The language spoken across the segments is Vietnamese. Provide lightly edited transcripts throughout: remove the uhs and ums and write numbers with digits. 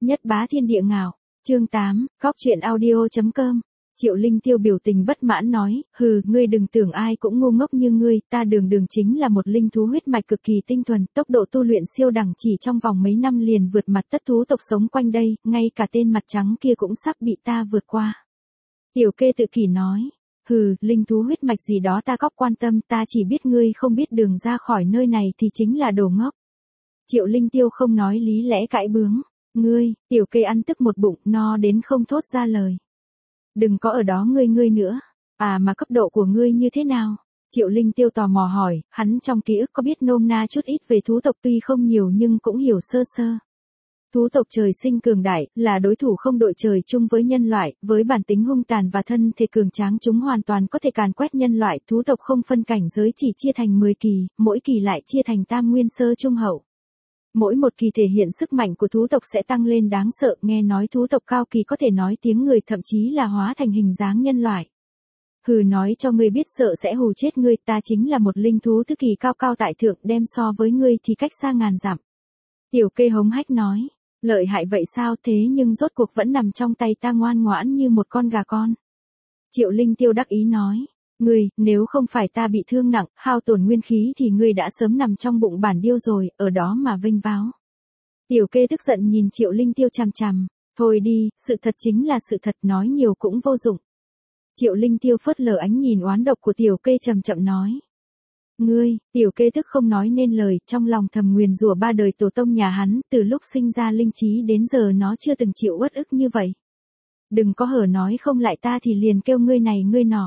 Nhất bá thiên địa ngạo. Chương 8, Góc truyện audio.com. Triệu Linh Tiêu biểu tình bất mãn nói, ngươi đừng tưởng ai cũng ngu ngốc như ngươi, ta đường đường chính là một linh thú huyết mạch cực kỳ tinh thuần, tốc độ tu luyện siêu đẳng, chỉ trong vòng mấy năm liền vượt mặt tất thú tộc sống quanh đây, ngay cả tên mặt trắng kia cũng sắp bị ta vượt qua. Tiểu Kê tự kỷ nói, linh thú huyết mạch gì đó ta có quan tâm, ta chỉ biết ngươi không biết đường ra khỏi nơi này thì chính là đồ ngốc. Triệu Linh Tiêu không nói lý lẽ cãi bướng, Tiểu Kê ăn tức một bụng, no đến không thốt ra lời. Đừng có ở đó ngươi nữa. Mà cấp độ của ngươi như thế nào? Triệu Linh Tiêu tò mò hỏi, hắn trong ký ức có biết nôm na chút ít về thú tộc tuy không nhiều nhưng cũng hiểu sơ sơ. Thú tộc trời sinh cường đại, là đối thủ không đội trời chung với nhân loại, với bản tính hung tàn và thân thể cường tráng chúng hoàn toàn có thể càn quét nhân loại. Thú tộc không phân cảnh giới chỉ chia thành 10 kỳ, mỗi kỳ lại chia thành tam nguyên sơ trung hậu. Mỗi một kỳ thể hiện sức mạnh của thú tộc sẽ tăng lên đáng sợ, nghe nói thú tộc cao kỳ có thể nói tiếng người thậm chí là hóa thành hình dáng nhân loại. Nói cho ngươi biết sợ sẽ hù chết ngươi, ta chính là một linh thú thứ kỳ cao cao tại thượng, đem so với ngươi thì cách xa ngàn dặm. Tiểu Kê hống hách nói, lợi hại vậy sao, thế nhưng rốt cuộc vẫn nằm trong tay ta ngoan ngoãn như một con gà con. Triệu Linh Tiêu đắc ý nói, nếu không phải ta bị thương nặng, hao tổn nguyên khí thì ngươi đã sớm nằm trong bụng bản điêu rồi, ở đó mà vênh váo. Tiểu Kê tức giận nhìn Triệu Linh Tiêu chằm chằm, thôi đi, sự thật chính là sự thật, nói nhiều cũng vô dụng. Triệu Linh Tiêu phớt lờ ánh nhìn oán độc của Tiểu Kê chậm chậm nói. Tiểu Kê tức không nói nên lời, trong lòng thầm nguyền rủa 3 đời tổ tông nhà hắn, từ lúc sinh ra linh trí đến giờ nó chưa từng chịu uất ức như vậy. Đừng có hở nói không lại ta thì liền kêu ngươi này ngươi nọ.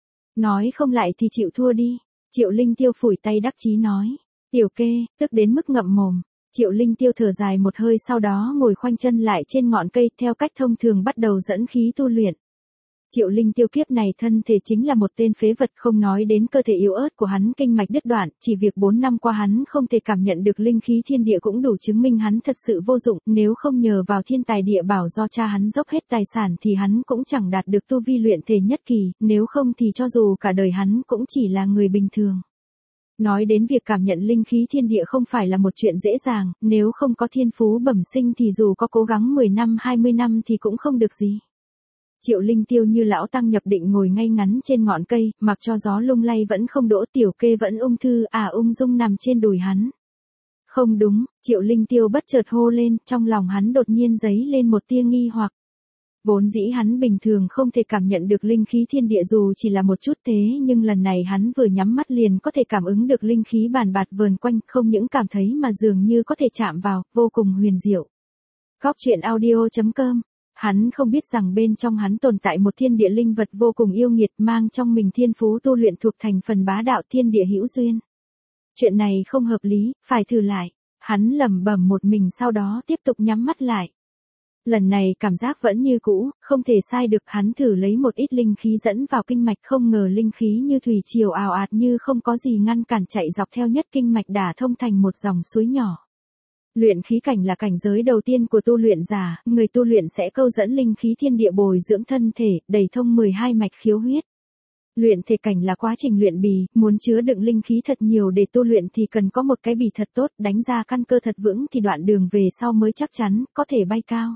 Nói không lại thì chịu thua đi. Triệu Linh Tiêu phủi tay đắc chí nói. Tiểu Kê, tức đến mức ngậm mồm. Triệu Linh Tiêu thở dài một hơi sau đó ngồi khoanh chân lại trên ngọn cây theo cách thông thường bắt đầu dẫn khí tu luyện. Triệu Linh Tiêu kiếp này thân thể chính là một tên phế vật, không nói đến cơ thể yếu ớt của hắn kinh mạch đứt đoạn, chỉ việc 4 năm qua hắn không thể cảm nhận được linh khí thiên địa cũng đủ chứng minh hắn thật sự vô dụng, nếu không nhờ vào thiên tài địa bảo do cha hắn dốc hết tài sản thì hắn cũng chẳng đạt được tu vi luyện thể nhất kỳ, nếu không thì cho dù cả đời hắn cũng chỉ là người bình thường. Nói đến việc cảm nhận linh khí thiên địa không phải là một chuyện dễ dàng, nếu không có thiên phú bẩm sinh thì dù có cố gắng 10 năm 20 năm thì cũng không được gì. Triệu Linh Tiêu như lão tăng nhập định ngồi ngay ngắn trên ngọn cây, mặc cho gió lung lay vẫn không đỗ. Tiểu Kê vẫn ung dung nằm trên đùi hắn. Không đúng, Triệu Linh Tiêu bất chợt hô lên, trong lòng hắn đột nhiên dấy lên một tia nghi hoặc. Vốn dĩ hắn bình thường không thể cảm nhận được linh khí thiên địa dù chỉ là một chút thế nhưng lần này hắn vừa nhắm mắt liền có thể cảm ứng được linh khí bàn bạt vờn quanh, không những cảm thấy mà dường như có thể chạm vào, vô cùng huyền diệu. Góc truyện audio.com. Hắn không biết rằng bên trong hắn tồn tại một thiên địa linh vật vô cùng yêu nghiệt mang trong mình thiên phú tu luyện thuộc thành phần bá đạo thiên địa hữu duyên. Chuyện này không hợp lý, phải thử lại. Hắn lẩm bẩm một mình sau đó tiếp tục nhắm mắt lại. Lần này cảm giác vẫn như cũ, không thể sai được. Hắn thử lấy một ít linh khí dẫn vào kinh mạch, không ngờ linh khí như thủy triều ào ạt như không có gì ngăn cản chạy dọc theo nhất kinh mạch đả thông thành một dòng suối nhỏ. Luyện khí cảnh là cảnh giới đầu tiên của tu luyện giả, người tu luyện sẽ câu dẫn linh khí thiên địa bồi dưỡng thân thể, đẩy thông 12 mạch khiếu huyết. Luyện thể cảnh là quá trình luyện bì, muốn chứa đựng linh khí thật nhiều để tu luyện thì cần có một cái bì thật tốt, đánh ra căn cơ thật vững thì đoạn đường về sau mới chắc chắn, có thể bay cao.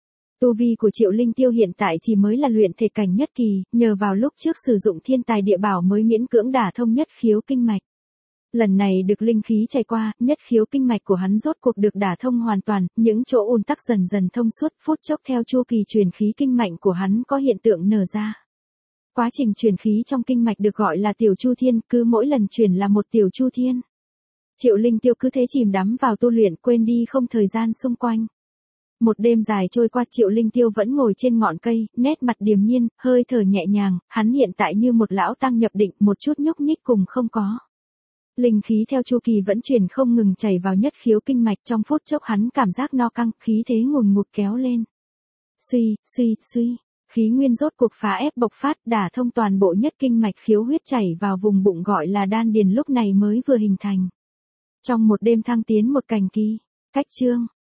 Tu vi của Triệu Linh Tiêu hiện tại chỉ mới là luyện thể cảnh nhất kỳ, nhờ vào lúc trước sử dụng thiên tài địa bảo mới miễn cưỡng đả thông nhất khiếu kinh mạch. Lần này được linh khí trải qua, nhất khiếu kinh mạch của hắn rốt cuộc được đả thông hoàn toàn, những chỗ ùn tắc dần dần thông suốt, phút chốc theo chu kỳ truyền khí kinh mạch của hắn có hiện tượng nở ra. Quá trình truyền khí trong kinh mạch được gọi là tiểu chu thiên, cứ mỗi lần truyền là một tiểu chu thiên. Triệu Linh Tiêu cứ thế chìm đắm vào tu luyện, quên đi không thời gian xung quanh. Một đêm dài trôi qua, Triệu Linh Tiêu vẫn ngồi trên ngọn cây, nét mặt điềm nhiên, hơi thở nhẹ nhàng, hắn hiện tại như một lão tăng nhập định, một chút nhúc nhích cùng không có. Linh khí theo chu kỳ vẫn truyền không ngừng chảy vào nhất khiếu kinh mạch, trong phút chốc hắn cảm giác no căng, khí thế ngùn ngụt kéo lên. Suy, khí nguyên rốt cuộc phá ép bộc phát, đả thông toàn bộ nhất kinh mạch khiếu huyết chảy vào vùng bụng gọi là đan điền lúc này mới vừa hình thành. Trong một đêm thăng tiến một cành kỳ, cách chương,